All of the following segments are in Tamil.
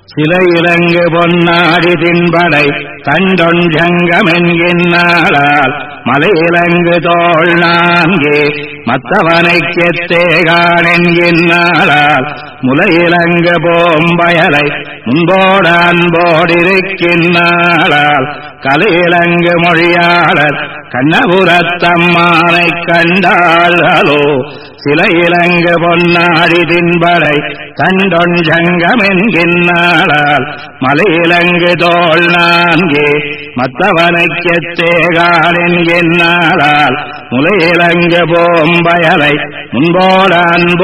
சிலை இலங்கு பொன்னாடி தின்படை தண்டொஞ்சங்கமென்கின்னாளால் மலையிலங்கு தோள் நான்கே மத்தவனைக் கெத்தேகானென்கின்னாளால் முலையிலங்கு போம்பயலை முன்போட அன்போடிருக்கின்னாளால் கலையிலங்கு மொழியாளர் கண்ணபுரத்தம்மானைக் கண்டாளோ சிலையிலங்கு பொன்னாடி தின்படை தண்டொஞ்சங்கமென்கின்னாளால் மலையிலங்கு தோள் நான்கே மத்தவனைக் கெத்தேகானென்கின்னாளால் முலையிலங்கு போம்பயலை முன்போட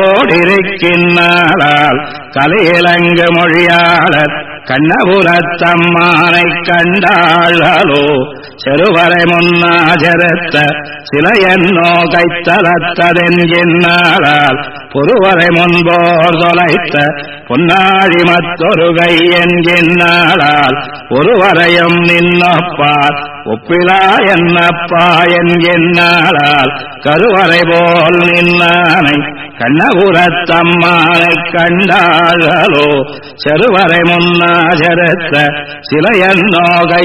அன்போடிருக்கின்னாளால் கலையிலங்கு மொழியாளர் கண்ணபுரத்தம்மானைக் கண்டாளோ செருவரை முன்னாஜரத்த சிலையன்னோ கைத்தலத்ததென்கின்னாளால் பொறுவரை முன்போர் தொலைத்த பொன்னாழி மற்றொரு கை என்கின்னாளால் ஒருவரையும் நின்னப்பார் ஒப்பிலா என்னப்பா என்கின்னாளால் கருவறை போல் நின்னானை கண்ணபுரத்தம்மானைக் கண்டாளோ செருவரை முன்னாஜரத்த சிலையன்னோ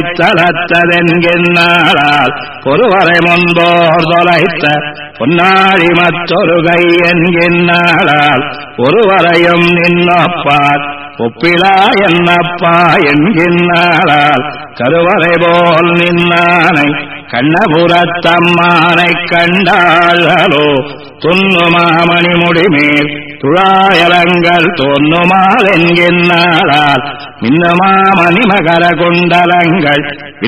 கைத்தலத்ததென்கின்னாளால் பொறுவரை முன்போர் தொலைத்த பொன்னாழி மற்றொரு கை என்கின்னாளால் ஒருவரையும் நின்னப்பார் ஒப்பிலா என்னப்பா என்கின்னாளால் கருவறை போல் நின்னானை கண்ணபுரத்தம்மானைக் கண்டாளோ துன்னுமாமணி முடிமேல் துழாயலங்கள் தோன்னுமால் என்கின்னாளால் மின்னுமாமணி மகர குண்டலங்கள்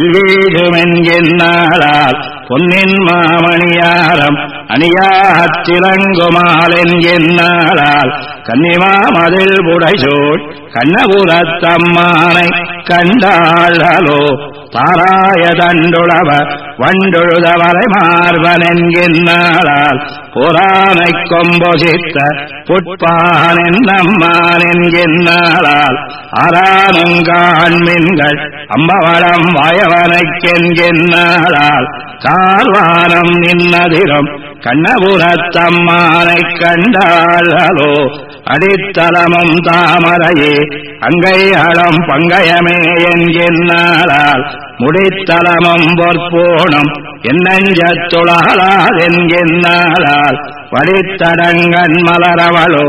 வில்வீழுமென்கின்னாளால் பொன்னின் மாமணியாரம் அணியாத்திலங்குமால் என்கின்னாளால் கன்னிமாமதில் புடைசூழ் கண்ணபுரத்தம்மானைக் கண்டாளோ பாராய தண்டுளவ வண்டுழுதவரை மார்பன் என்கின்னாளால் புராணைக் கொம்பொசித்த புட்பான் நம்மான் என்கின்னாளால் ஆரானுங்காண்மின்கள் அம்பவளம் வாயவனைக் என்கின்னாளால் கார்வானம் நின்னதிரும் கண்ணபுரத்தம்மானைக் கண்டாளோ அடித்தலமும் தாமரையே அங்கையளம் பங்கயமே என்கின்னாளால் முடித்தலமும் பொற்போனும் என்னஞ்சத்துளாளாதென்கின்னாளால் வடித்தடங்கன் மலரவளோ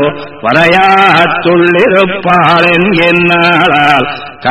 வரையாத்துள்ளிருப்பாள் என்கின்னாளால்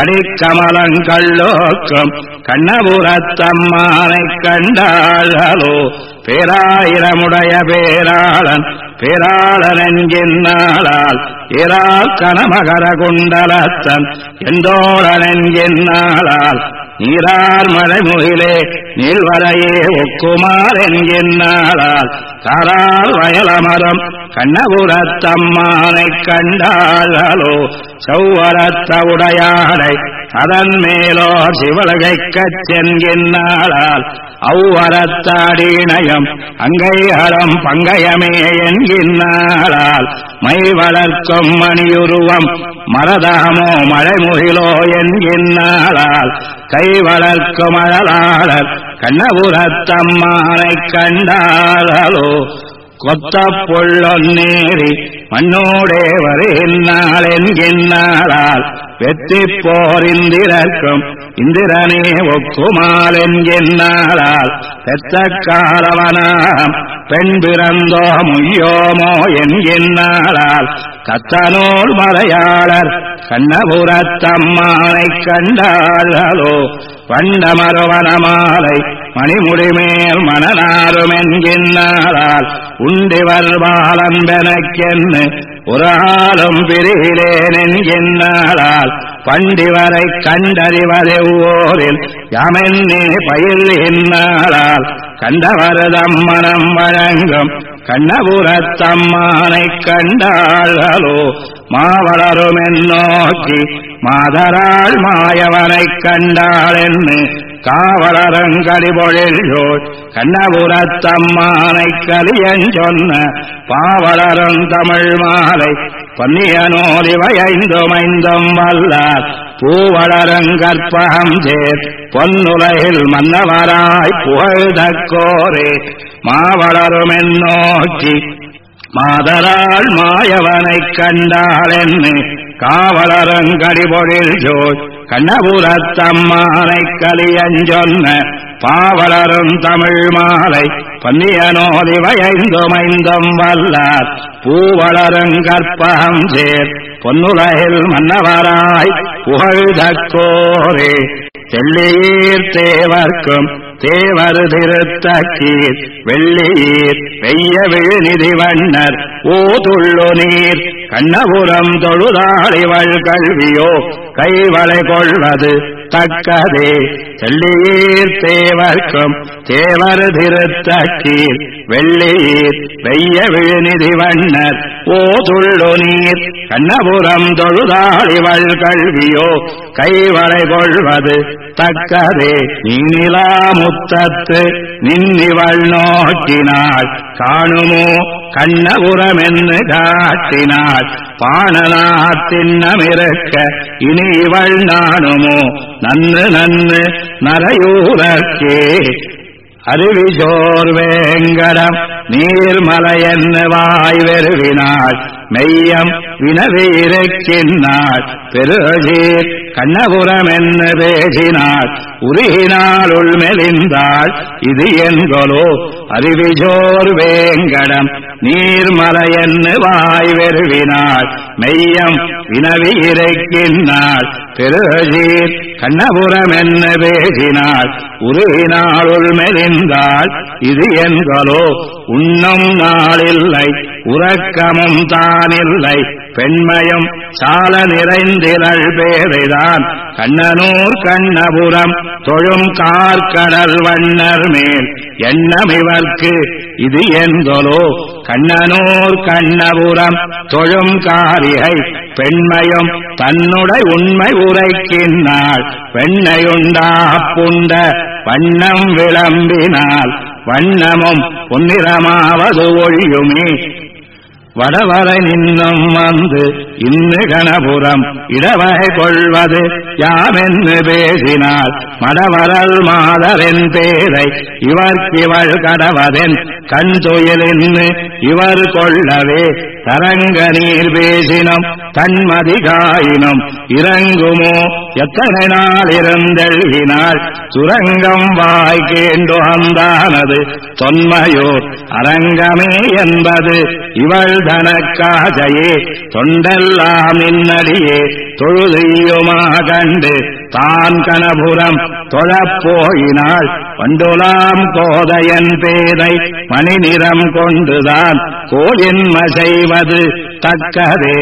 கடிக்கமலங்கள்ளோக்கும் கண்ணபுரத்தம்மானைக் கண்டாளோ பேராயிரமுடைய பேராளன் பேராளன் என்கின்னாளால் இரால் கனமகர குண்டலத்தன் எந்தோழன் என்கின்னாளால் நீரார் மழைமுகிலே நீள்வரையே ஒக்குமார் என்கின்னாளால் காரார் வயலமரம் கண்ணபுரத்தம்மானைக் கண்டாளோ சௌவரத்த உடையாடை அதன் மேலோ சிவலகைக்கச் சென்கின்னாளால் அவ்வரத்தாடினயம் அங்கையளம் பங்கயமே என்கின்னாளால் மை வளர்க்கும் மணியுருவம் மரதாமோ மழைமுகிலோ என்கின்னாளால் கை வளர்க்கும் அழலாளர் கண்ணபுரத்தம்மானைக் கண்டாளோ கொத்த பொள்ளொன்னேறி மண்ணோடே வருகின்றாள் என்கின்னாளால் வெற்றி போர் இந்திரர்க்கும் இந்திரனே ஒக்குமால் என்கின்னாளால் பெத்த காலவனாம் பெண் பிறந்தோ முய்யோமோ என்கின்னாளால் கத்தனோர் மலையாளர் கண்ணபுரத்தம்மானைக் கண்டாளோ வண்டமருவனமாலை மணிமுடிமேல் மணனாரும் என்கின்னாளால் உண்டிவர் பாலம்பெனக்கென்னு ஒரு ஆளும் பிரிகிலேன் என்கின்னாளால் பண்டிவரை கண்டறிவதெவ்வோரில் யாமென்னே பயில் என்னாளால் கண்டவரதம் மனம் வழங்கும் கண்ணபுரத்தம்மானைக் கண்டாளோ மாவளரும் நோக்கி மாதராள் மாயவனைக் கண்டாளென்னு காவலரங்கடிபொழில்யோர் கண்ணபுரத்தம்மானைக் கலியஞ்சொன்ன பாவலரும் தமிழ் மாலை பன்னியனோரிவைந்துமைந்தும் வல்லார் பூவளரங்கற்பகம் சேர் பொன்னுலகில் மன்னவராய் புகழ்தக்கோரே மாவளரும் நோக்கி மாதராள் மாயவனைக் கண்டாளென்னு காவலரங்கடிபொழில் ஜோய் கண்ணபுரத்தம்மானை கலியஞ்சொன்ன பாவலரும் தமிழ் மாலை பன்னியனோதி வயந்துமைந்தம் வல்லார் பூவளரும் கற்பகம் சேர் பொன்னுலகில் மன்னவராய் புகழ்தக்கோரே தெள்ளியீர் தேவர்க்கும் தேவர் திருத்தக்கீர் வெள்ளியீர் வெய்ய விழுநிதி வண்ணர் ஓதுள்ளு நீர் கண்ணபுரம் தொழுதாளிவள் கல்வியோ கைவளை கொள்வது தக்கதே தெள்ளியீர் தேவர்க்கும் தேவர் திருத்தக்கீர் வெள்ளியீர் வெய்ய விழுநிதி வண்ணர் ஓதுள்ளு நீர் கண்ணபுரம் தொழுதாளிவள் கல்வியோ கைவளை கொள்வது தக்கதே நீனிலா முத்தத்து நின்னிவள் நோக்கினாள் காணுமோ கண்ணபுரமென்னு காட்டினாள் பாணனாத்தின்னமிருக்க இனி இவள் நாணுமோ நன்னு நன்னு நரையூரக்கே அருவிஜோர் வேங்கடம் நீர்மலையென்னு வாய் வெறுவினாள் மெய்யம் வினவியிருக்கின்றாள் பெருஜீர் கண்ணபுரமென்னு பேசினாள் உருகினாள் உள்மெலிந்தாள் இது என்கொலோ அருவிஜோர் வேங்கடம் நீர்மலையென்னு வாய் வெறுவினாள் மெய்யம் வினவியிருக்கின்றாள் பெருஜீர் கண்ணபுரமென்னு பேசினாள் உருகினாள் உள்மெலிந்தாள் இது என்கொலோ உண்ணும் நாளில்லை உறக்கமும் தானில்லை பெண்மயம் சால நிறைந்திரள் பேரைதான் கண்ணனூர் கண்ணபுரம் தொழும் கார்கடல் வண்ணர் மேல் எண்ணமிவர்க்கு இது என்கொலோ கண்ணனூர் கண்ணபுரம் தொழும் காரிகை பெண்மையும் தன்னுடை உண்மை உரைக்கின்றாள் வெண்ணையுண்டா புண்ட வண்ணம் விளம்பினால் வண்ணமும் பொன்னிறமாவது ஒழியுமே வடவரை நின்னும் வந்து இன்னு கணபுரம் இடவகை கொள்வது யாமென்று பேசினாள் மடவரல் மாதரின் பேரை இவர்க்கிவள் கடவதென் கண் துயிலின்னு இவர் கொள்ளவே தரங்க நீர் பேசினும் தன்மதிகாயினும் இறங்குமோ எத்தனை நாள் இருந்தெழுகினாள் சுரங்கம் வாய்க்கேண்டு அந்தானது தொன்மையோர் அரங்கமே என்பது இவள் தனக்காஜையே தொண்டெல்லாம் நின்னடியே தொழுதியுமா கண்டு தான் கணபுரம் தொழப்போயினாள் வண்டுலாம் கோதையன் பேதை மணி நிறம் கொண்டுதான் கோயின்ம செய்வது தக்கதே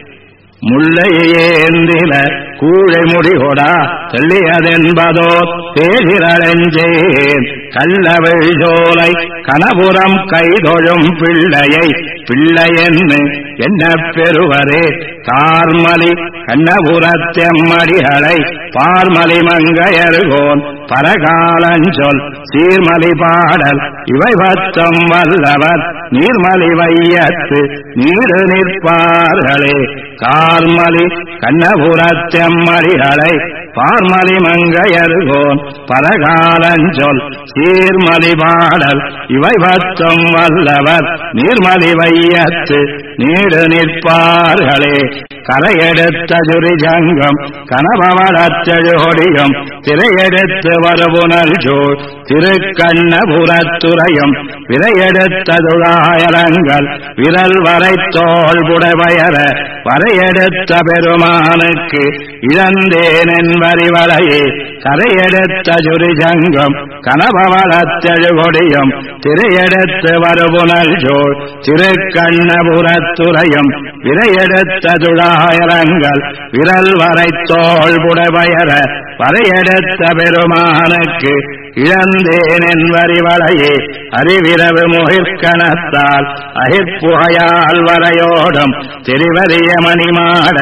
முல்லையேந்தில கூழை முடிகொடா தெள்ளியதென்பதோ பேசிரளஞ்சேன் கள்ளவெள் சோலை கணபுரம் கைதொழும் பிள்ளையை பிள்ளையென்னு என்ன பெறுவரே கார்மலி கண்ணபுரத்தெம்மடிகளை பார்மலி மங்கையர்கோன் பரகாலஞ்சொல் சீர்மலி பாடல் இவை பத்தம் வல்லவர் நீர்மலி வையத்து நீடு நிற்பார்களே கார்மலி கண்ணபுரத்தெம்மடிகளை பார்மலி மங்கையர்கோன் பரகாலஞ்சொல் சீர்மலி பாடல் இவை பத்தம் வல்லவர் நீர்மலி வையத்து நீடு நிற்பார்களே கரையெடுத்த ஜுரிஜங்கம் கனபவளத்தெழுகொடியும் திரையெடுத்து வருபுனல் ஜோர் திருக்கண்ணபுரத்துறையும் விரையெடுத்த துழாயரங்கள் விரல் வரை தோல் புடவயர வரையெடுத்த பெருமானுக்கு இழந்தேனென் வரிவளையே கரையெடுத்த ஜுரிஜங்கம் கனபவளத்தெழுகொடியும் திரையெடுத்து வருபுனல் ஜோர் திருக்கண்ணபுரத்துறையும் விரையெடுத்த துழாயரங்கள் விரல் வரை தோல் புடவயர வரையெடுத்த பெருமானுக்கு இழந்தேனென் வரிவளையே அறிவிரவு முகிற்கணத்தால் அகிர்புகையால் வரையோடும் திருவரிய மணிமாட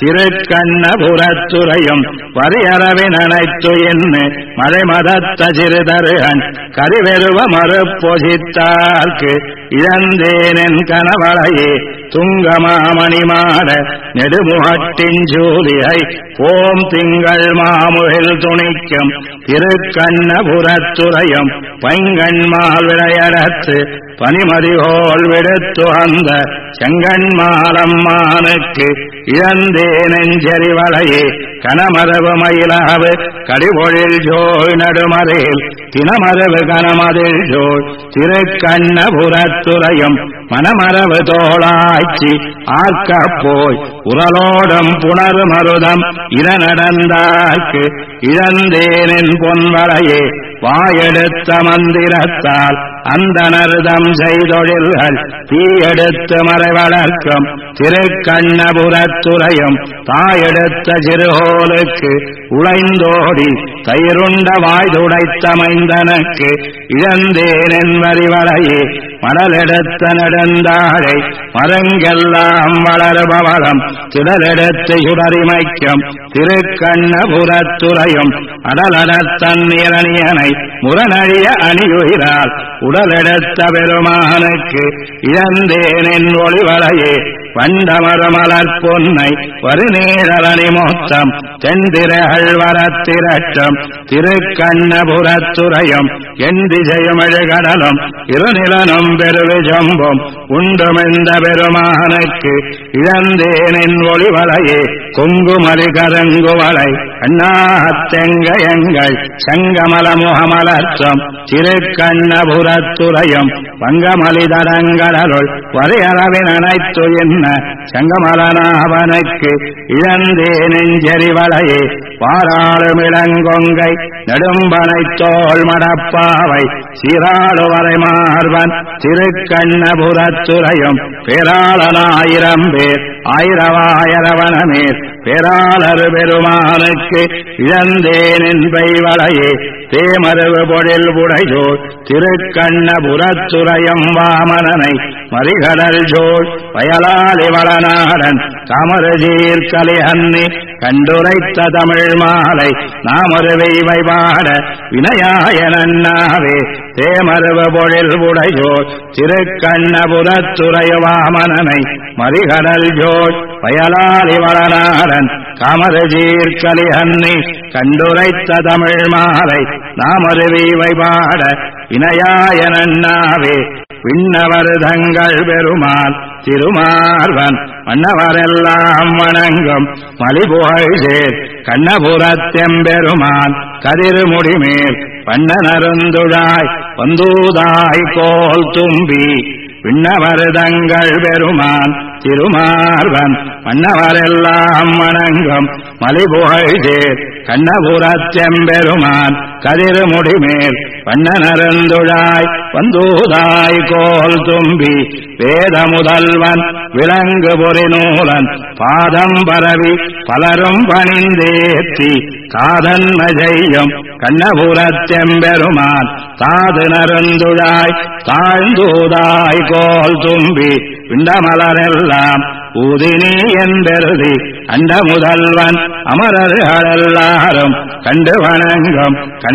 திருக்கண்ணபுரத்துறையும் வரியறவின் அனைத்து என்று மழை மதத்த சிறுதருகன் கரிவெருவ மறுப்பொசித்தார்க்கு இழந்தேனென் கனவளையே துங்கமாமணிமாட நெடுமுகட்டின் ஜூலியை ஓம் திங்கள் மாமுகில் துணிக்கும் திருக்கண்ணபுரத்துறையும் பைங்கண்மால் விளையடத்து பனிமதிகோள் விடுத்து அந்த செங்கண்மாலம்மானுக்கு இழந்தே நெஞ்செறிவளையே கனமரவு மயிலாவு கடிபொழில் ஜோய் நடுமறையில் தினமரவு கனமதில் ஜோய் திருக்கண்ணபுரத்துறையும் மனமரவு தோளாய்ச்சி ஆர்க்கப் போய் உரலோடும் புணர் மருதம் இர நடந்தார்க்கு இழந்தேனின் பொன்வளையே வாயெடுத்த மந்திரத்தால் அந்த நருதம் செய்தொழில்கள் தீயெடுத்து மறைவளர்க்கும் திருக்கண்ணபுரத்துறையும் தாயெடுத்த சிறுகோலுக்கு உழைந்தோடி தயிருண்ட வாய்துடைத்த மைந்தனுக்கு இழந்தேனின் வரிவளையே மடலெடுத்த நெடுந்தாழை மரங்கெல்லாம் வளர்பவளம் திடலெடுத்து சுடரிமைக்கும் திருக்கண்ணபுரத்துறையும் அடலடத்தன் நிரணியனை முரணழிய அணியுகிறாள் உடலெடுத்த பெருமானுக்கு இழந்தேனின் ஒளிவளையே வண்டமரமலர் பொன்னை வருநீழலணி மொத்தம் தென்திரைகள் வரத்திரட்டும் திருக்கண்ணபுரத்துறையும் எந்திசையும் எழுகடலும் இருநிலனும் பெருவிஜம்பும் உண்டுமெந்த பெருமானுக்கு இழந்தேனின் ஒளிவளையே குங்குமலி கருங்குவளை அண்ணாத்தெங்கயங்கள் சங்கமல முகமலர்த்தம் திருக்கண்ணபுரத்துறையும் வங்கமலிதடங்கடலுள் வரையறவின் அனைத்து என்ன சங்கமலனாவனுக்கு இழந்தே நெஞ்செறிவளையே வாராளும் இளங்கொங்கை நெடும்பனை தோள் மடப்பாவை சீராளுவரை மார்பன் திருக்கண்ணபுரத்துறையும் பேராளனாயிரம் பேர் ஆயிரவாயிரவனமேர் பேராளர் பெருமானுக்கு இழந்தேனின் பைவளையே தேமருவு பொழில் புடையோர் திருக்கண்ணபுரத்துறையும் வாமனனை மறிகடல் ஜோள் வயலாளி வளநாடன் கமருஜீர் கலிஹன்னி கண்டுரைத்த தமிழ் மாலை நாமருவை வைபாட வினயாயனன்னாவே தேமருவு பொழில் புடையோர் திருக்கண்ணபுரத்துறைய வாமனனை மறிகடல் ஜோள் வயலாளி வளநாடன் கமருஜீர் கலிஹன்னி கண்டுரைத்த தமிழ் மாலை நாமருவி வைபாட வினயாயனன்னாவே விண்ணவர் தங்கள் பெருமாள் திருமார்வன் மன்னவரெல்லாம் வணங்கும் மலிபுகழ்சேர் கண்ணபுரத்தெம்பெருமான் கதிர்முடிமேல் வண்ணனருந்துழாய் வந்தூதாய் கோல் தும்பி விண்ணவர் தங்கள் பெருமான் திருமார்வன் மன்னவரெல்லாம் வணங்கும் மலிபுகழ்சேர் கண்ணபுரத்தெம்பெருமான் கதிர்முடிமேல் வண்ணனருந்துழாய் வந்தூதாய் கோல் தும்பி வேத முதல்வன் விலங்கு பொறிநூலன் பாதம் பரவி பலரும் பணிந்தேத்தி காதன்ம செய்யும் கண்ணபுரத்தெம்பெருமான் தாது நருந்துழாய் தாழ்ந்தூதாய் கோல் தும்பி விண்டமலரெல்லாம் ஊதினி என்பெருதி அண்ட முதல்வன் அமரர்களெல்லாரும் கண்டு வணங்கும்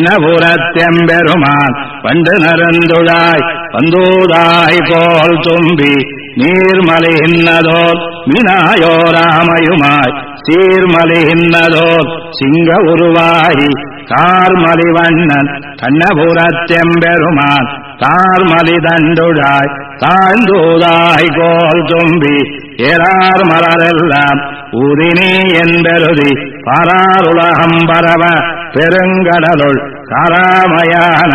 கண்ணபுரத்தெம்பெருமான் வண்டு நருந்துழாய் வந்தூதாய் கோல் தும்பி நீர்மலி இன்னதோர் வினாயோராமயுமாய் சீர்மலி இன்னதோர் சிங்க உருவாயி கார்மலி வண்ணன் கண்ணபுரத்தெம்பெருமான் தார்மலி தண்டுழாய் தாழ்ந்தூதாய் கோல் தும்பி ஏறார் மலரெல்லாம் ஊதினி என்பெருதி பாராருலகம் பரவ பெருங்கடலுள் காராமயான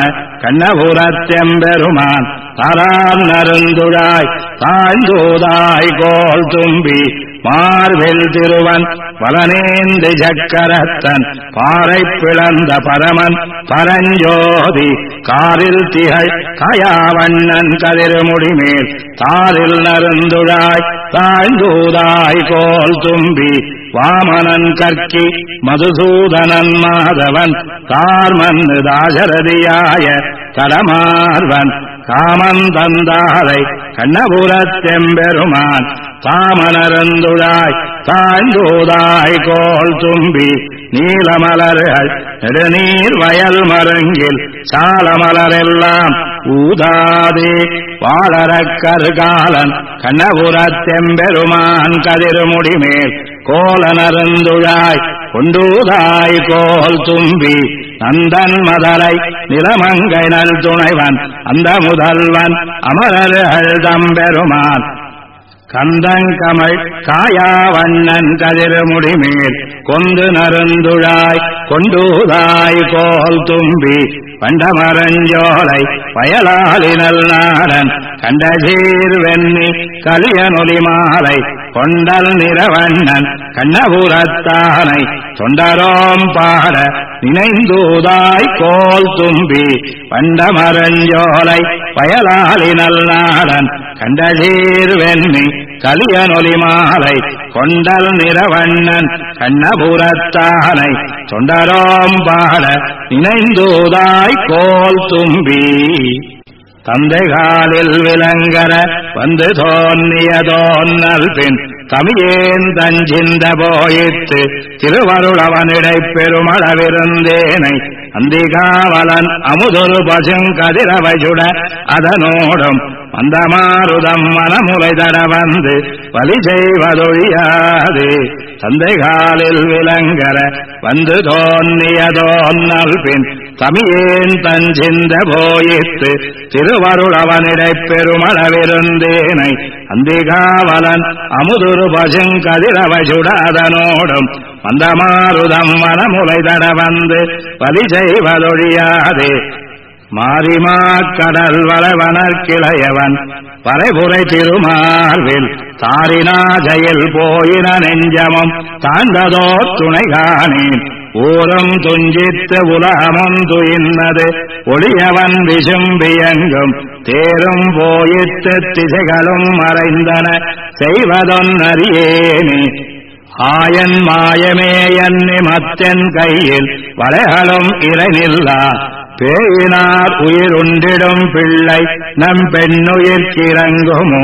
கண்ணபுரத்தெம்பெருமான் தாரார் நருந்துழாய் தாழ்ந்தூதாய் கோல் தும்பி மார்வெல் திருவன் வலனேந்து சக்கரத்தன் பாறை பிளந்த பரமன் பரஞ்சோதி காரில் திகழ் காயாவண்ணன் கதிர்முடிமேல் தாரில் நருந்துழாய் தாழ்ந்தூதாய் கோல் தும்பி வாமனன் கற்கி மதுசூதனன் மாதவன் கார்மன்னு தாசரதியாய கடமார்வன் காமன் தந்தாரை கண்ணபுரத்தெம்பெருமான் தாமனருந்துழாய் தாழ்ந்தூதாய் கோல் தும்பி நீலமலர்கள் நெடுநீர் வயல் மருங்கில் சாலமலரெல்லாம் ஊதாதே வாழறக்கருகாலன் கண்ணபுரத்தெம்பெருமான் கதிர்முடிமேல் கோலனருந்துழாய் கொண்டூதாய் கோல் தும்பி நந்தன் மதலை நிலமங்கை நல் துணைவன் அந்த முதல்வன் அமரர்கள் தம்பெருமான் கந்தங்கமள் காயாவண்ணன் கதிர்முடிமேல் கொந்து நருந்துழாய் கொண்டூதாய் கோல் தும்பி பண்டமரஞ்சோலை வயலாலினல் நாடன் கண்டசீர் வெண்ணி கலியனொலி மாலை கொண்டல் நிறவண்ணன் கண்ணபுரத்தானை தொண்டரோம் பாட நினைந்தூதாய் கோல் தும்பி பண்டமரஞ்சோலை வயலாலினல் நாடன் கண்டசீர் வெண்ணி கலியனொலி மாலை கொண்டல் நிறவண்ணன் கண்ணபுரத்தானை தொண்டரோம் பாட நினைந்தூதாய் கோல் தும்பி தந்தைகாலில் விலங்கர வந்து தோன்னியதோன்னல் பின் தமியேன் தஞ்சிந்த போயித்து திருவருளவனிடைப் பெருமளவிருந்தேனை அந்திகாவலன் அமுதொரு பசுங்கதிரவை சுட அதனோடும் மந்தமாருதம் மனமுலை தட வந்து வலி செய்வதொழியாது தந்தைகாலில் விலங்கர வந்து தோன்னியதோன்னல் பின் தமியேன் தஞ்சிந்த போயித்து திருவருளவனிடைப் பெருமளவிருந்தேனை அந்திகாவலன் அமுதுரு பசுங்கதிரவை சுட அதனோடும் மந்தமாருதம் மனமுலை தட வந்து வலி செய்வதொழியாதே மாரிமா கடல் வளவனர்கிளையவன் பறைபுரை திருமார்வில் தாரினாஜையில் போயின நெஞ்சமும் தாண்டதோ துணை காணேன் ஊரும் துஞ்சித்து உலகமும் துயின்னது ஒளியவன் விசும்பியங்கும் தேரும் போயித்து திசைகளும் மறைந்தன செய்வதொன்னறியேனே ஆயன் மாயமே என்னி மத்தென் கையில் வளைகளும் இறைநில்லா பேயினார் உயிருண்டிடும் பிள்ளை நம் பெண்ணுயிர்க்கிறங்குமோ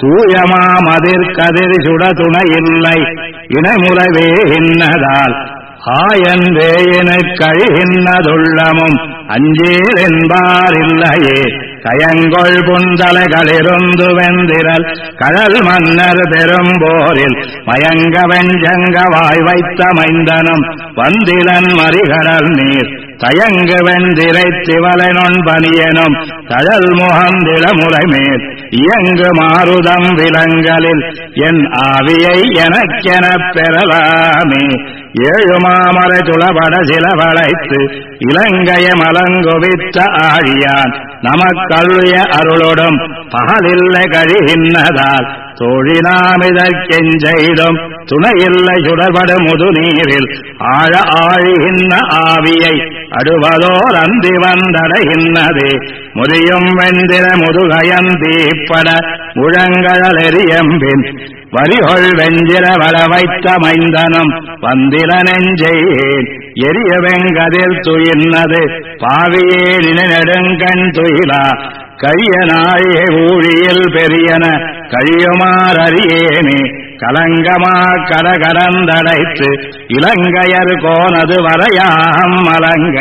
தூயமாமதிர்கதிர் சுட துணையில்லை இணைமுறைவே இன்னதால் ஆயன் வேயினைக் கழிகின்றதுள்ளமும் அஞ்சேல் என்பாரில்லையே கயங்கொள் புந்தலைகளிருந்து வெந்திரல் கடல் மன்னர் பெரும்போரில் மயங்க வெஞ்சங்க வாய் வைத்த மைந்தனும் வந்திலன் மறிகடல் நீர் தயங்கு வெந்திரை திவலனொன் பனியனும் தழல் முகந்தில முறைமேல் இயங்கு மாருதம் விலங்கலில் என் ஆவியை எனக்கெனப் பெறலாமே ஏழு மாமரை துளபட சில வளைத்து இலங்கைய மலங்குவித்த ஆழியான் நமக்கல்விய அருளோடும் பகலில்லை கழிகின்றதால் தோழினாமிதற்கெஞ்செய்தும் துணையில்லை சுடர்படு முது நீரில் ஆழ ஆழிகின்ற ஆவியை அடுவதோர் அந்தி வந்தடைகின்றதே முறியும் வெந்திர முதுகயந்தீப்பட முழங்கழலெறியம்பின் வரிகொள் வெஞ்சிர வள வைத்த மைந்தனும் வந்திர நெஞ்செய்யேன் எரிய வெங்கதில் துயின்னது பாவியே நினைநெடுங்கண் துயிலா கரிய நாழிகை ஊழியில் பெரியன கழியுமாறறியேனே கலங்கமா கடகடந்தடைத்து இலங்கையர் கோனது வரையாம் மலங்க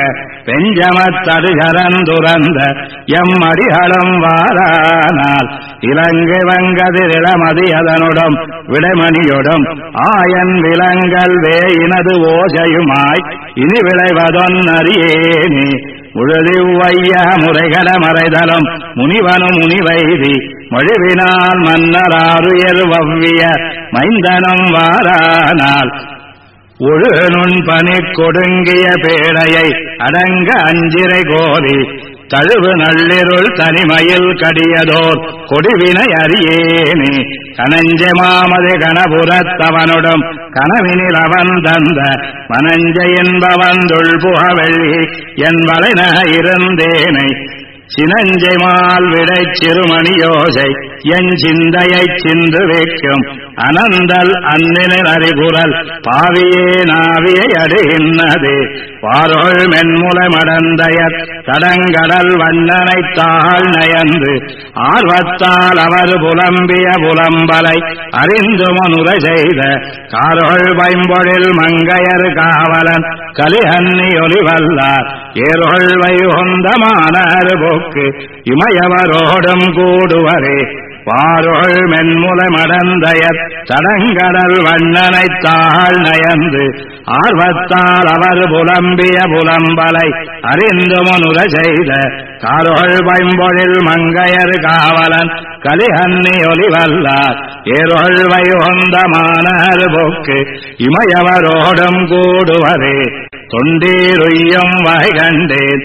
பெஞ்சமத்தடுகரந்துரந்த எம் அடிகளும் வாரானால் இலங்கை வங்கதிரிளமதி அதனுடன் விடைமணியுடன் ஆயன் விலங்கல் வேயினது ஓசையுமாய் இனி விளைவதொன்னறியேனே முழுதிவ்வைய முறைகட மறைதலும் முனிவனும் முனிவைதி மொழிவினால் மன்னராருயர் வவ்விய மைந்தனும் வாரானால் ஒழுநுண் பனி கொடுங்கிய பேடையை அடங்க அஞ்சிரை கோரி தழுவு நள்ளிருள் தனிமையில் கடியதோர் கொடிவினை அறியேனே கனஞ்ச மாமது கணபுரத்தவனுடன் கனவினில் அவன் தந்த மனஞ்ச என்பவந்துள் புகவெள்ளி என் வளைன இருந்தேனை சினஞ்சைமால் விடை சிறுமணியோசை என் சிந்தையைச் சிந்து வைக்கும் அனந்தல் அந்நினில் அறிகுறல் பாவியே நாவியை அடைகின்றதே வாரோள் மென்முலை மடந்தையர் தடங்கடல் வண்ணனைத் தாழ் நயந்து ஆர்வத்தால் அவர் புலம்பிய புலம்பலை அறிந்து மனுரை செய்த காரோள் பைம்பொழில் மங்கையர் காவலன் கலிஹன்னி ஒலிவல்லார் ஏரோள் வைகுந்தமானார் போக்கு இமயவரோடும் கூடுவரே வாரோள் மென்முலை மடந்தையர் தடங்கடல் வண்ணனைத் தாழ் நயந்து ஆர்வத்தால் அவர் புலம்பிய புலம்பலை அறிந்து மனுரை செய்த காரோள் பைம்பொழில் மங்கையர் காவலன் கலிஹன்னி ஒலிவல்லார் ஏரொழ்வை ஒந்தமானார் போக்கு இமையவரோடும் கூடுவரே தொண்டீருய்யும் வகை கண்டேன்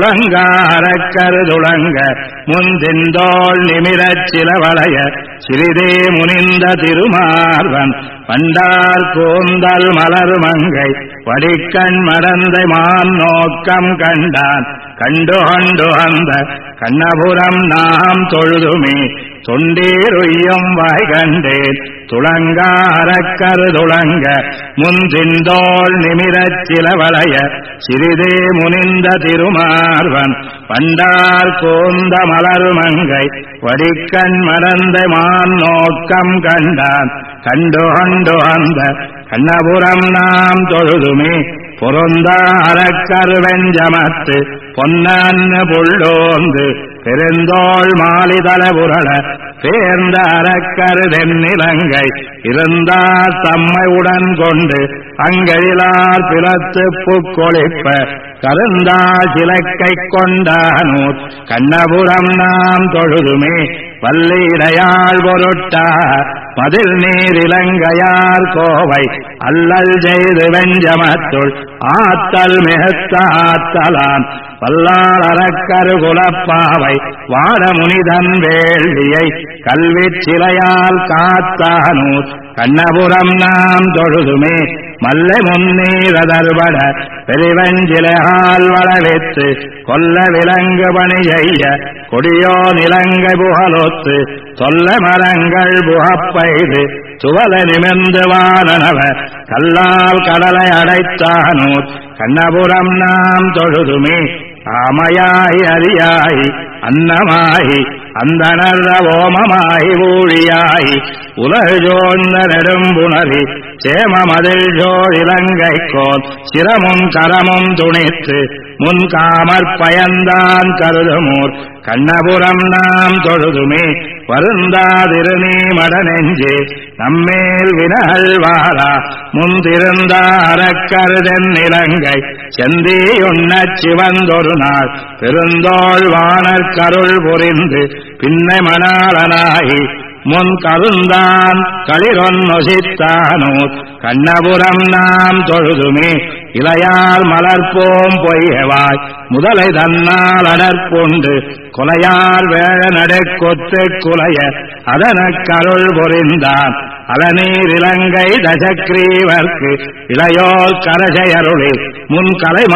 துளங்காரக்கரு துளங்க முந்திந்தோள் நிமிரச் சிலவளைய சிறிதே முனிந்த திருமார்வன் பண்டார் கூந்தல் மலர் மங்கை வடிக்கண் மடந்தை மான் நோக்கம் கண்டான் கண்டு கொண்டு அந்த கண்ணபுரம் நாம் தொழுதுமே தொண்டீருய்யும் வாய் கண்டேன் துளங்காரக்கரு துளங்க முந்திந்தோள் நிமிரச் சிலவளைய சிறிதே முனிந்த திருமார்வன் பண்டார் கூந்த மலர் மங்கை வடிக்கண் மடந்தை மான் நோக்கம் கண்டான் கண்டு கொண்டு அந்த கண்ணபுரம் நாம் தொழுதுமே பொருந்தாரக்கரு வெஞ்சமத்து பொன்னன்னு புள்ளோந்து பெருந்தோள் மாலிதல புரள பேர்ந்த அரக்கரு தென்னிலங்கை இருந்தார் தம்மை உடன் கொண்டு அங்கழிலார் பிளத்து புக்கொழிப்ப கருந்தா சிலக்கை கொண்டானூர் கண்ணபுரம் நாம் தொழுதுமே வல்லிடையாள் பொருட்டா மதில் நீர் இலங்கையார் கோவை அல்லல் செய்து வெஞ்சமத்துள் ஆத்தல் மிகத்த ஆத்தலான் வல்லார் அரக்கரு குலப்பாவை வாடமுனிதன் வேள்வியை கல்விச் சிலையால் காத்தானூர் கண்ணபுரம் நாம் தொழுதுமே மல்லை முன்னீரதர்பட பெருவஞ்சிலையால் வளவித்து கொல்ல விலங்கு பணி செய்ய கொடியோ நிலங்கை புகழொத்து தொல்ல மரங்கள் புகப்பெய்து சுவல நிமிர்ந்து வானவ கல்லால் கடலை அடைத்தானூர் கண்ணபுரம் நாம் தொழுதுமே ஆமையாய் அரியாய் அன்னமாயி அந்தணர்த ஓமமாய் ஊழியாய் உலகோந்த நெடும்புணரி சேமமதில் ஜோர் இலங்கைக்கோன் சிரமும் கரமும் துணித்து முன் காமற் பயந்தான் கருதுமூர் கண்ணபுரம் நாம் தொழுதுமே வருந்தாதிருநீ மடநெஞ்சே நம்மேல் வினகழ்வாரா முந்திருந்த அறக்கருதென் இலங்கை செந்தியுண்ணச் சிவந்தொரு நாள் பெருந்தோள் வாணர் கருள் புரிந்து பின்னை மணாளனாகி முன் கருந்தான் களிரொன் நொசித்தானூர் கண்ணபுரம் நாம் தொழுதுமே இளையார் மலர்போம் பொய்யவாய் முதலை தன்னால் அடற்கொண்டு கொலையார் வேழ நடக்கொத்து குலைய அதனக் கருள் பொறிந்தான் அலநீர் இலங்கை தசக்ரீவர்க்கு இளையோர் கரசையருளி முன்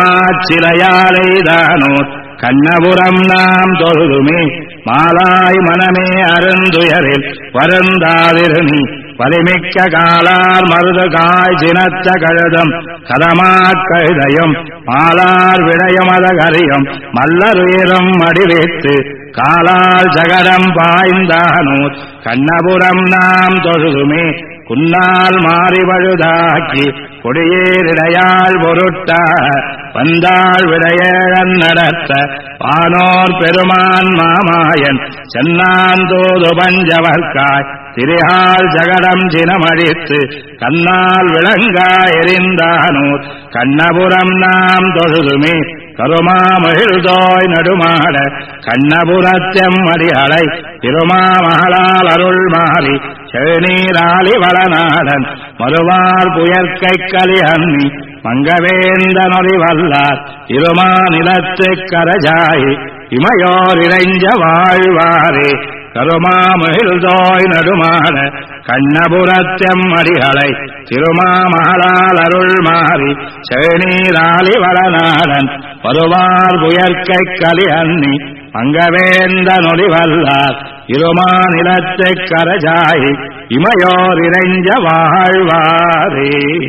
கலைமாச்சிலையாலைதானோர் கண்ணபுரம் நாம் தொழுதுமே மாலாய் மனமே அருந்துயரில் வருந்தாதிருநீ வலிமிக்க காலார் மருது காய் சினத்த கழுதம் கதமாக்கழுதையும் மாலார் விடயமத கரியும் மல்லருயிரும் அடிவைத்து காலால் ஜகடம் பாய்ந்தானூர் கண்ணபுரம் நாம் தொழுதுமே குன்னால் மாறி வழுதாக்கி கொடியேரிடையாள் பொருட்டா வந்தாள் விடையேழன் நடத்த வானோர் பெருமான் மாமாயன் சென்னான் தூது பஞ்சவர்க்காய் திரிகால் ஜகடம் சினமழித்து கண்ணால் விளங்கா எரிந்தானூர் கண்ணபுரம் நாம் தொழுதுமே கருமாமகிழ்தோய் நடுமாட கண்ணபுரத்தெம் அடிகளை திருமாமகளால் அருள் மாறி செழுநீராளி வளநாடன் மறுவார் புயற்கை கலி அன்னி மங்கவேந்த நொறி வல்லார் இருமா நிலத்துக் கரஜாயி இமையோர் இறைஞ்ச வாழ்வாரே கருமாமகிழ்தோய் நடுமாட கண்ணபுரத்தெம் அடிகளை திருமாமகளால் அருள் மாறி செழுநீராளி வளநாடன் வருவார் புயற்கை கலி அன்னி மங்கவேந்த நொறி வல்லார் இருமா நிலத்துக் கரஜாயி இமையோர் இறைஞ்ச வாழ்வாரே.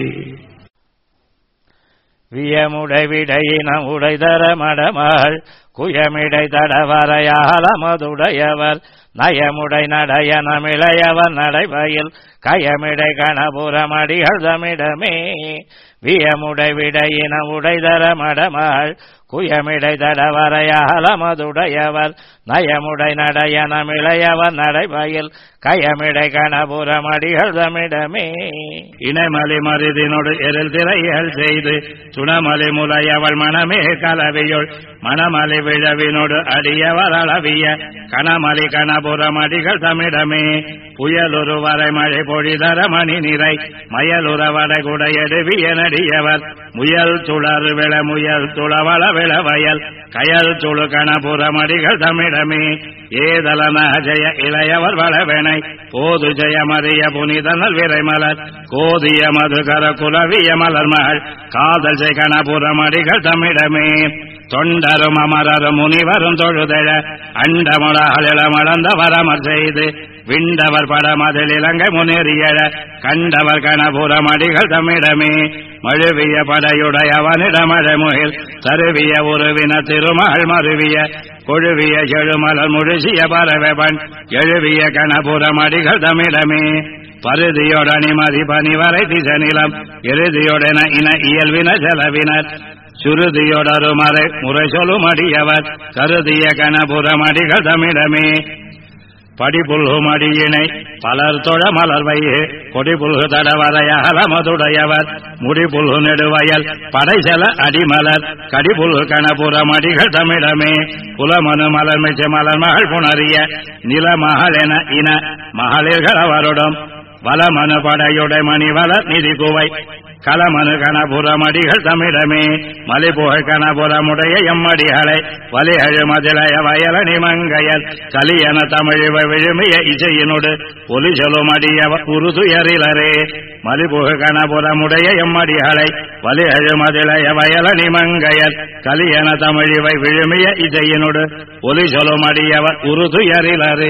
வியமுடைவிடையின உடைதர மடமாள் குயமிடை தடவரையாளமதுடையவர் நயமுடை நடையனமிளையவர் நடைபயில் கயமிடை கணபுரமடிகள் தமிடமே வியமுடை விடையின உடைதர மடமாள் குயமிடை தடவரையாளமதுடையவர் நயமுடை நடையனமிளையவர் நடைபயில் கயமிடை கணபுரமடிகள் தமிடமே இணைமலி மருதினோடு எரில் திரையல் செய்து சுணமலி முலையவள் மனமே கலவியுள் மணமலி விழவினோடு அடியவர் அளவிய கணமலி கணபுரமடிகள் தமிழமே புயலுரு வரை மழை பொழிதர மணி நிறை மயலுற வடகுடையடுவிய நடியவர் முயல் துளர் விள முயல் துளவள விளவயல் கயல் துளு கணபுரமடிகள் தமிழமே ஏதலன ஜெய இளையவர் வளவெனை போது ஜெயமறிய புனிதனல் விரைமலர் கோதிய மதுகர குலவிய மலர் மகள் காதல் ஜெய கணபுரமடிகள் தமிழமே தொண்டரும் அமரரும் முனிவரும் தொழுதழ அண்டமுள மலர்ந்த வரமர் செய்து விண்டவர் படமதில் இலங்கை முன்னேறியழ கண்டவர் கணபுரமடிகள் தமிழமே மழுவிய படையுடையவனிடமழமுகில் தருவிய உருவின திருமகள் மருவிய கொழுவிய செழுமலர் முழுசிய பரவபன் எழுவிய கணபுரமடிகள் தமிழமே பருதியோடனிமதி பனிவரை திசநிலம் இறுதியுடன இன இயல்வின செலவினர் சுருதியோடரு மறை முறை சொல்லும் அடியவர் கருதிய கணபுரமடிகள் தமிழமே படிபுல்கும் அடியினை பலர் தொழ மலர்வையே கொடிபுல்கு தடவரையகல மதுடையவர் முடிபுல்கு நெடுவயல் படைசல அடிமலர் கடிபுல்கு கணபுரமடிகள் தமிழமே புலமனு மலர் மிச்ச மலர் மகள் புணரிய நிலமகள் என இன மகளிர்கள் அவருடன் வலமனு படையுடை மணிவளர் நிதி குவை கலமனு கணபுரமடிகள் தமிழமே மலிபுகை கணபுரமுடைய எம்மடிகளை வலிகழு மதிலைய வயல நிமங்கையல் கலியன தமிழிவ விழுமிய இசையினோடு ஒலி சொல்லும் அடிய உருதுயரிலரே மலிபுகை கணபுரமுடைய எம்மடிகளை வலிகழு மதிலைய வயல நிமங்கையல் கலியன தமிழிவை விழுமிய இசையினோடு ஒலி சொல்லும் அடியவர் உருதுயரிலரே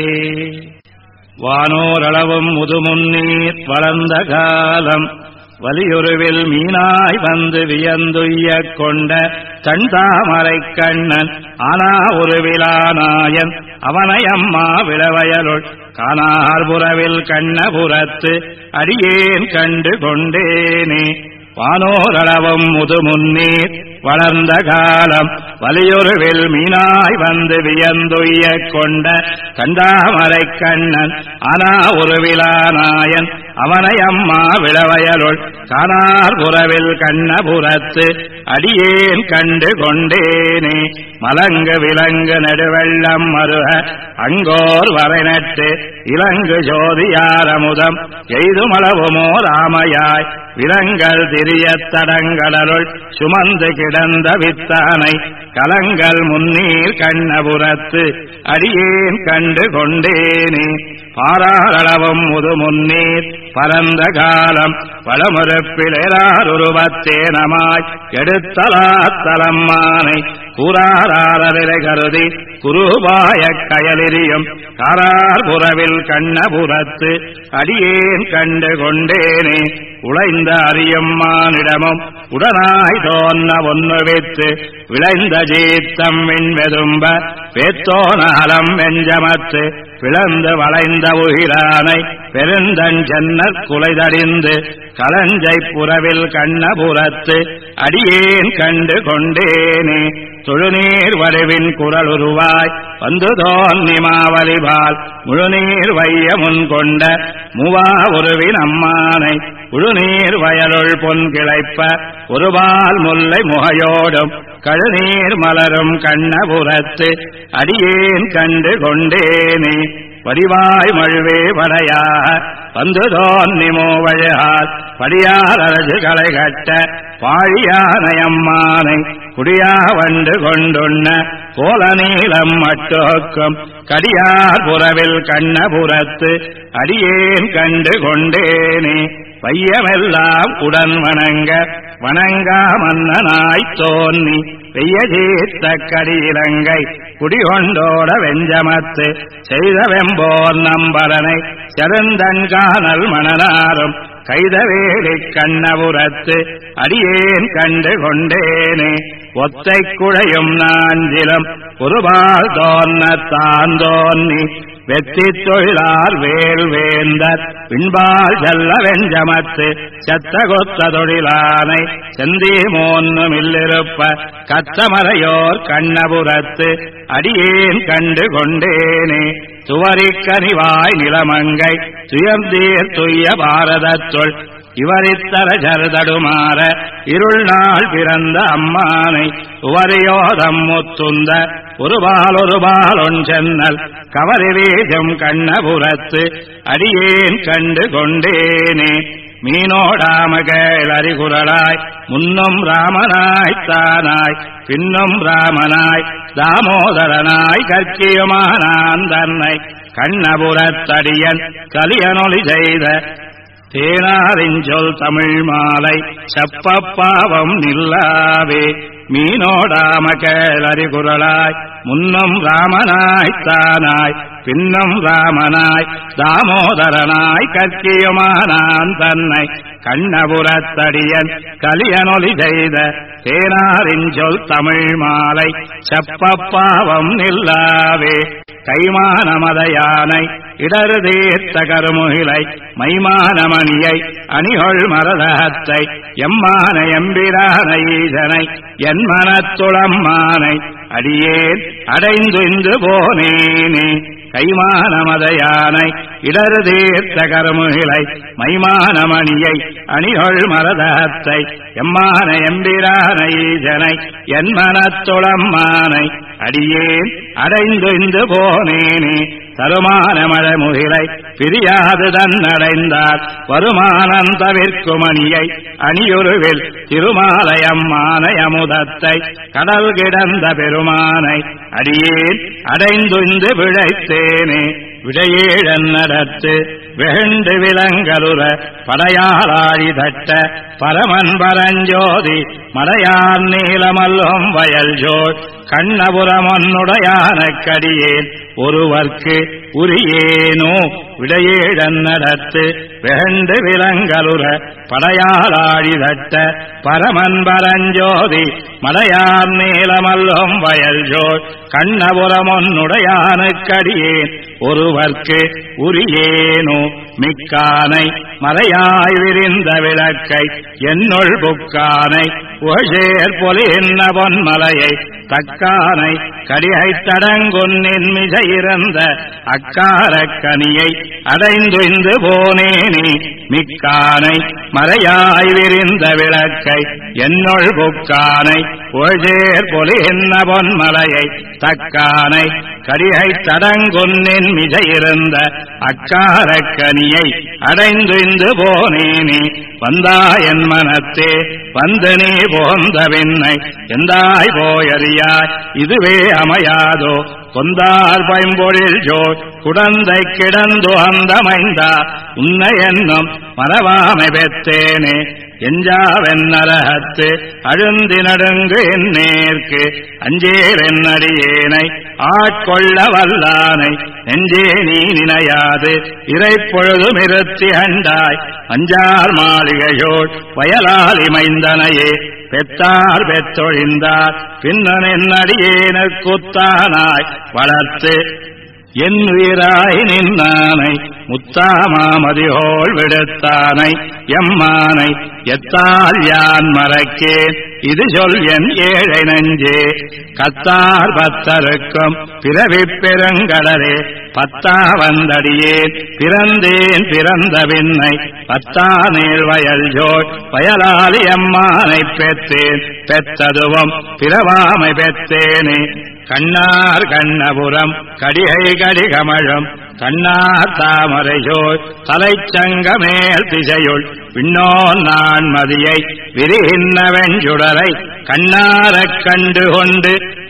வானோரளவும் முதுமுன்னீர் வளர்ந்த காலம் வலியுருவில் மீனாய் வந்து வியந்துய்ய கொண்ட தன் தாமரை கண்ணன் ஆனா ஒரு விழாநாயன் அவனை அம்மா விளவயலுள் காணார்புறவில் கண்ணபுரத்து அடியேன் கண்டு கொண்டேனே வானோரளவும் முதுமுன்னீர் வளர்ந்த காலம் வலியுருவில் மீனாய் வந்து வியந்துய்ய கொண்ட கண்டாமரை கண்ணன் ஆனா ஒரு விழாநாயன் அவனை அம்மா விளவயலுள் காணார் புறவில் கண்ணபுரத்து அடியேன் கண்டு கொண்டேனே மலங்கு விலங்கு நெடுவெள்ளம் மருக அங்கோர் வரை நட்டு இலங்கு ஜோதியாரமுதம் எய்துமளவுமோ ராமையாய் விலங்கல் திரிய தடங்கடலுள் சுமந்து கிடந்த வித்தானை கலங்கள் முன்னீர் கண்ணபுரத்து அடியேன் கண்டு கொண்டேனே பாராளவும் முதுமுன்னீர் பரந்த காலம் பழமறுப்பிலேரார் உருவத்தேனமாய் எடுத்தலாத்தலம்மானை கூறாரிலை கருதி குருபாய கயலிரியும் காரார் புறவில் கண்ணபுரத்து அடியேன் கண்டு கொண்டேனே உழைந்த அரியம்மானிடமும் உடனாய் தோன்ன ஒன்னு வைத்து விளைந்த ஜீத்தம் வெதும்ப வேத்தோனாலம் வெஞ்சமத்து பிளந்து வளைந்த உயிரானை பெருந்தன் ஜன்னர் குலைதடிந்து களஞ்சை புறவில் கண்ணபுரத்து அடியேன் கண்டு கொண்டேனே தொழுநீர் வடிவின் குரல் உருவாய் வந்து தோன்னிமாவலிபால் முழுநீர் வைய முன் கொண்ட மூவா உருவின் அம்மானை உழுநீர் வயலுள் பொன் கிளைப்ப ஒருபால் முல்லை முகையோடும் கழுநீர் மலரும் கண்ணபுரத்து அடியேன் கண்டு கொண்டேனே வடிவாய் மழுவே வடையாக வந்து தோன்னிமோ வழியால் படியார் அரசு களை கட்ட பாழியானையம்மானை குடியா வண்டு கொண்டுண்ண கோல நீளம் மட்டுக்கும் கடியார் புறவில் கண்ணபுரத்து அடியேன் கண்டு கொண்டேனே வையமெல்லாம் உடன் வணங்க வணங்கா மன்னனாய் தோன்னி வெய்ய தீர்த்த கடியிலங்கை குடிகொண்டோட வெஞ்சமத்து செய்த வெம்போர் நம்பரனை செருந்தன்கானல் மணனாரும் கைதவேலி கண்ணபுரத்து அடியேன் கண்டு கொண்டேனே ஒத்தை குழையும் நாஞ்சிலம் ஒருபால் தோன்ன தாந்தோன்னி வெற்றி தொழிலார் வேல் வேந்தர் பின்பால் செல்ல வெஞ்சமத்து செத்த கொத்த தொழிலானை செந்தி மோன்னுமில்லிருப்ப கத்தமரையோர் கண்ணபுரத்து அடியேன் கண்டு கொண்டேனே துவரிக்கனிவாய் நிலமங்கை துயர்ந்தீர் துய்ய பாரதத்துள் இவரித்தர ஜருதடுமாற இருள் நாள் பிறந்த அம்மானை உவரியோதம் முத்துந்த ஒரு பால் ஒன்றென்னல் கவரி வீஜம் கண்ணபுரத்து அடியேன் கண்டு கொண்டேனே. மீனோடாமகள் அறிகுரலாய் முன்னும் ராமனாய் தானாய் பின்னும் ராமனாய் தாமோதரனாய் கற்கியுமானான் தன்னை கண்ணபுரத்தடியன் கலியனொலி செய்த தேனாரிஞ்சொல் தமிழ் மாலை செப்பப்பாவம் நில்லாவே. மீனோடாமகள் அறிகுரலாய் முன்னும் ராமனாய் தானாய் பின்னும் ராமனாய் தாமோதரனாய் கற்கியுமானான் தன்னை கண்ணபுரத்தடியன் கலியனொலி செய்த தேனாரிஞ்சொல் தமிழ் மாலை செப்பப்பாவம் நில்லாவே. கைமானமதையானை இடரு தீர்த்த கருமுகிலை மைமானமணியை அணிகொள் மரதத்தை எம்மான எம்பிரான ஈசனை என் மனத்துளம்மானை அடியேன் அடைந்து போனேனே. கைமானமதையானை இடரு தீர்த்த கருமுகிலை மைமானமணியை அணிகொள் மரதத்தை எம்மான எம்பிரான ஈசனை என் மனத்துளம்மானை அடியேன் அடைந்து போனேனே. தருமான மழமுகிலை பிரியாது தன்னடைந்தார் வருமானம் தவிர்க்குமணியை அணியுருவில் திருமாலயம்மானை அமுதத்தை கடல் கிடந்த பெருமானை அடியேன் அடைந்து பிழைத்தேனே. விடையேழன் நடத்து வெகுண்டு விலங்கலுற படையாளாழி தட்ட பரமன் பரஞ்சோதி மடையான் நீலமல்லும் வயல் ஜோர் கண்ணபுரமொன்னுடையான கடியேன் ஒருவர்க்கு உரியேனோ. விடையேழன் நடத்து வெகுண்டு விலங்கலுற படையாளாழி தட்ட பரமன் பரஞ்சோதி மடையான் நீலமல்லும் வயல் ஜோர் கண்ணபுரமொன்னுடையான கடியேன் ஒருவர்க்கு உரியேனோ. மிக்கானை மறையாய் விரிந்த விளக்கை என்னுள் புக்கானை உகழேர் பொலின்ன பொன்மலையை தக்கானை கடிகை தடங்கொன்னின் மிசையிறந்த அக்காரக்கனியை அடைந்து போனேனே. மிக்கானை மறையாய் விரிந்த விளக்கை என்னுள் புக்கானை உகழேர் பொலின்ன பொன்மலையை தக்கானை கடிகை தடங்கொன்னின் மிசையிறந்த அக்காரக்கனியை அடைந்து போனேனே. வந்தாயன் மனத்தே வந்து நீ போந்த பின்னை எந்தாய் போயறியாய் இதுவே அமையாதோ. கொந்தார் பைம்பொழில் ஜோர் குடந்தை கிடந்து அந்தமைந்தா உன்னை என்னும் மறவாமை பெற்றேனே. எஞ்சாவென்னரகத்து அழுந்தி நடுங்கு என் நேர்க்கு அஞ்சேவென்னடியேனை ஆட்கொள்ள வல்லானை நெஞ்சே நீ நினையாது இறைப்பொழுதும் இருத்தி அண்டாய் அஞ்சார் மாளிகையோள் வயலாலி மைந்தனையே பெத்தார் பெற்றொழிந்தார் பின்னன் அடியேனக்குத்தானாய் வளர்த்து என் உயிராய் நின்னானை முத்தாமாமதியோள் விடுத்தானை எம்மானை எத்தால் யான் மறக்கேன் இது சொல் என் ஏழை நெஞ்சே. கத்தார் பத்தருக்கும் பிறவி பெருங்கடலே பத்தா வந்தடியேன் பிறந்தேன் பிறந்த பின்னை பத்தா நீள் வயல் ஜோள் வயலாலி அம்மானை பெற்றேன் பெற்றதுவும் பிறவாமை பெற்றேனே. கண்ணார் கண்ணபுரம் கடிகை கடிகமழும் கண்ணார் தாமரையோர் தலைச்சங்கமேல் திசையுள் விண்ணோன் நான் மதியை விரிகின்ற வெஞ்சுடரை கண்ணாரக் கண்டு கொண்டு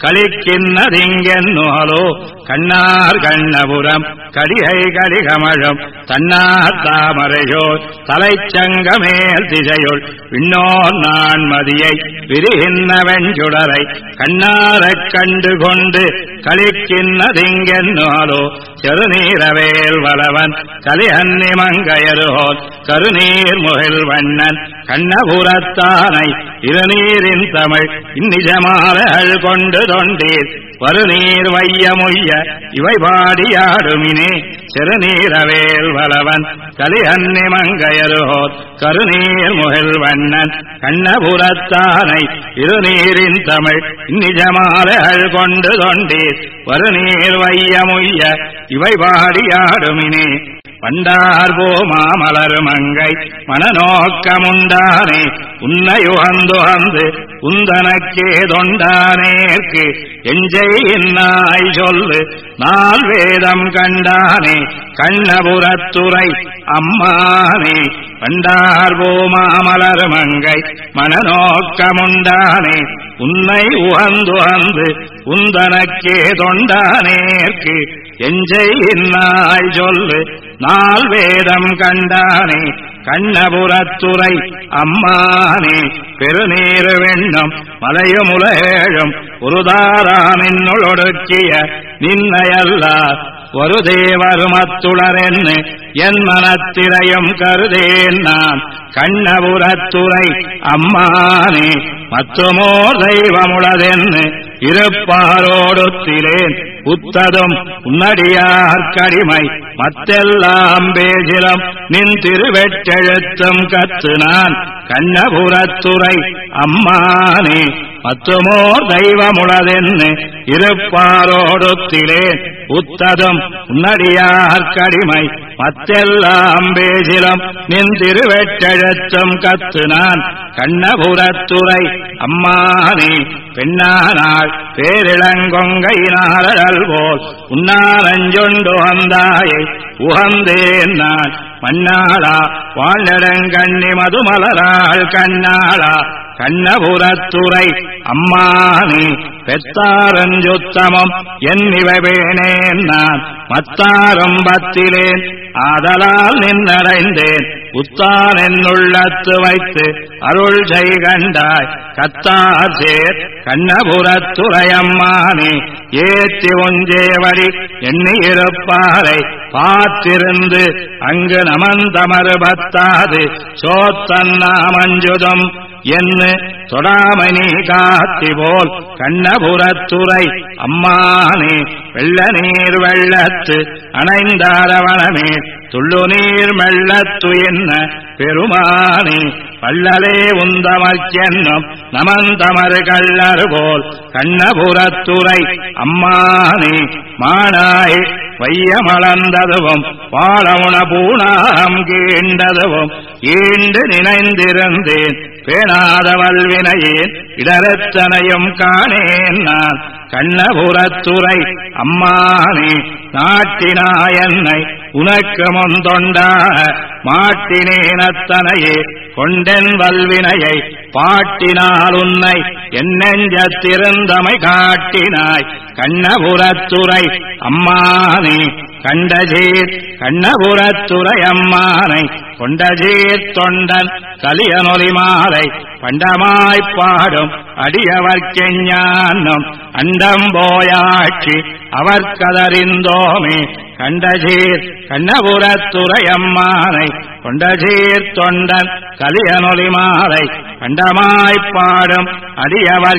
களிக்கின்றதிங்கென்னுகளோ. கண்ணார் கண்ணபுரம் கடிகை கடிகமழும் தன்னார் தாமரையோர் தலைச்சங்கமேல் திசையுள் விண்ணோன் நான் மதியை விரிகின்ற வெஞ்சுடரை கண்ணாரக் கண்டு கொண்டு களிக்கின்றதிங்கென்னுகளோ. செருநீரவேல் வளவன் கலிஹன்னி மங்கையருகோன் கருநீர் முகில் வண்ணன் கண்ணபுரத்தானை இருநீரின் தமிழ் இந்நிஜமாலகள் கொண்டு தொண்டீர் வருநீர் வையமுய்ய இவை பாடியாடுமினே. செருநீரவேல் வளவன் கலிஹன்னி மங்கையருகோன் கருநீர் முகில் வண்ணன் கண்ணபுரத்தானை இருநீரின் தமிழ் இந்நிஜமாலகள் கொண்டு தொண்டீர் வருநீர் வையமுய்ய இவை பாடியாடுமினே. பண்டார்போ மாமலர் மங்கை மனநோக்கமுண்டானே உன்னையுகந்துகந்து உந்தனக்கே தொண்டானேற்கு எஞ்சை என்னாய் சொல்லு நால் வேதம் கண்டானே கண்ணபுரத்துறை அம்மானே பண்டார்போ மாமலர் மங்கை மனநோக்கமுண்டானே உன்னை உகந்துகந்து உந்தனக்கே தொண்டானேற்கு எஞ்சை என்னாய் சொல்லு நால் வேதம் கண்டானே கண்ணபுரத்துறை அம்மானே பெருநீரு வெண்ணம் மலையுமுலேழும் ஒருதாராமின்னொடுக்கிய நின்னையல்லார் ஒரு தேவருமத்துளரென்னு என் மனத்திரையும் கருதேன் நான் கண்ணபுரத்துறை அம்மானே மற்றுமோர் தெய்வமுளதென்னு இருப்பாரோடுத்திலேன் உத்ததும் உன்னடியார்க்கடிமை மத்தெல்லாம் பேசிலும் நின் திருவெட்டெழுத்தும் கத்து நான் கண்ணபுரத்துறை அம்மானே மற்றுமோர் தெய்வமுளதென்னு இருப்பாரோடுத்திலேன் உத்ததும் உன்னடியார்க்கடிமை மத்தெல்லாம் பேசிலும் நின் திருவெட்டெழுத்தும் கத்து நான் கண்ணபுரத்துறை அம்மானே பெண்ணானாள் பேரிளங்கொங்கையினாளல் போல் உன்னாரஞ்சொண்டு வந்தாயை உகந்தேன் நான் மண்ணாளா வாழ்நெடுங்கண்ணி மதுமலராள் கண்ணாளா கண்ணபுரத்துறை அம்மானே பெத்தாரஞ்சுத்தமம் என்னிவவேனேன் நான் மத்தாரம்பத்திலேன் ஆதலால் நின்னடைந்தேன் உத்தான் என்னுள்ளத்து வைத்து அருள் செய்கண்டாய் கத்தார் சேர் கண்ணபுரத்துறை அம்மானே ஏத்தி ஒஞ்சேவடி எண்ணியிருப்பாரை பார்த்திருந்து அங்கு நமந்தமறு பத்தாது சோத்தன்னாமஞ்சுதம் என்று தொடாமணி காத்தி போல் கண்ணபுரத்துறை அம்மானே வெள்ள நீர் வெள்ளத்து அணைந்தாரவனமே துள்ளு நீர் மெள்ளத்து என்ன பெருமானே பள்ளலே உந்தமர்க்கென்னும் நமந்தமறு கள்ளர் போல் கண்ணபுரத்துறை அம்மானே மானாய் வையமளந்ததுவும் பாலமுன பூணாம் கீண்டதுவும் ஈண்டு நினைந்திருந்தேன் பேணாத வல்வினையேன் இடரத்தனையும் காணேன் நான் கண்ணபுரத்துறை அம்மானே நாட்டினாயன்னை உனக்கு முந்தொண்டாக மாட்டினேனத்தனையே கொண்டென் வல்வினையை பாட்டினால் உன்னை என் நெஞ்சத்திருந்தமை காட்டினாய் கண்ணபுரத்துறை அம்மானே கண்டஜீர் கண்ணபுரத்துறை அம்மானை கொண்டஜீர் தொண்டன் கலியனொலி மாலை பண்டமாய்ப்பாடும் அடியவர்க்கெஞ்ஞானம் அண்டம் போயாட்சி அவர்க்கதறிந்தோமே கண்டஜீர் கண்ணபுரத்துறை அம்மானை கொண்டஜீர் தொண்டன் கலியனொலி மாலை பண்டமாய்ப்பாடும்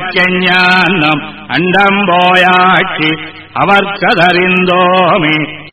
அடியவர்க்கெஞ்ஞானம் அண்டம் போயாட்சி அவர்க்கதறிந்தோமே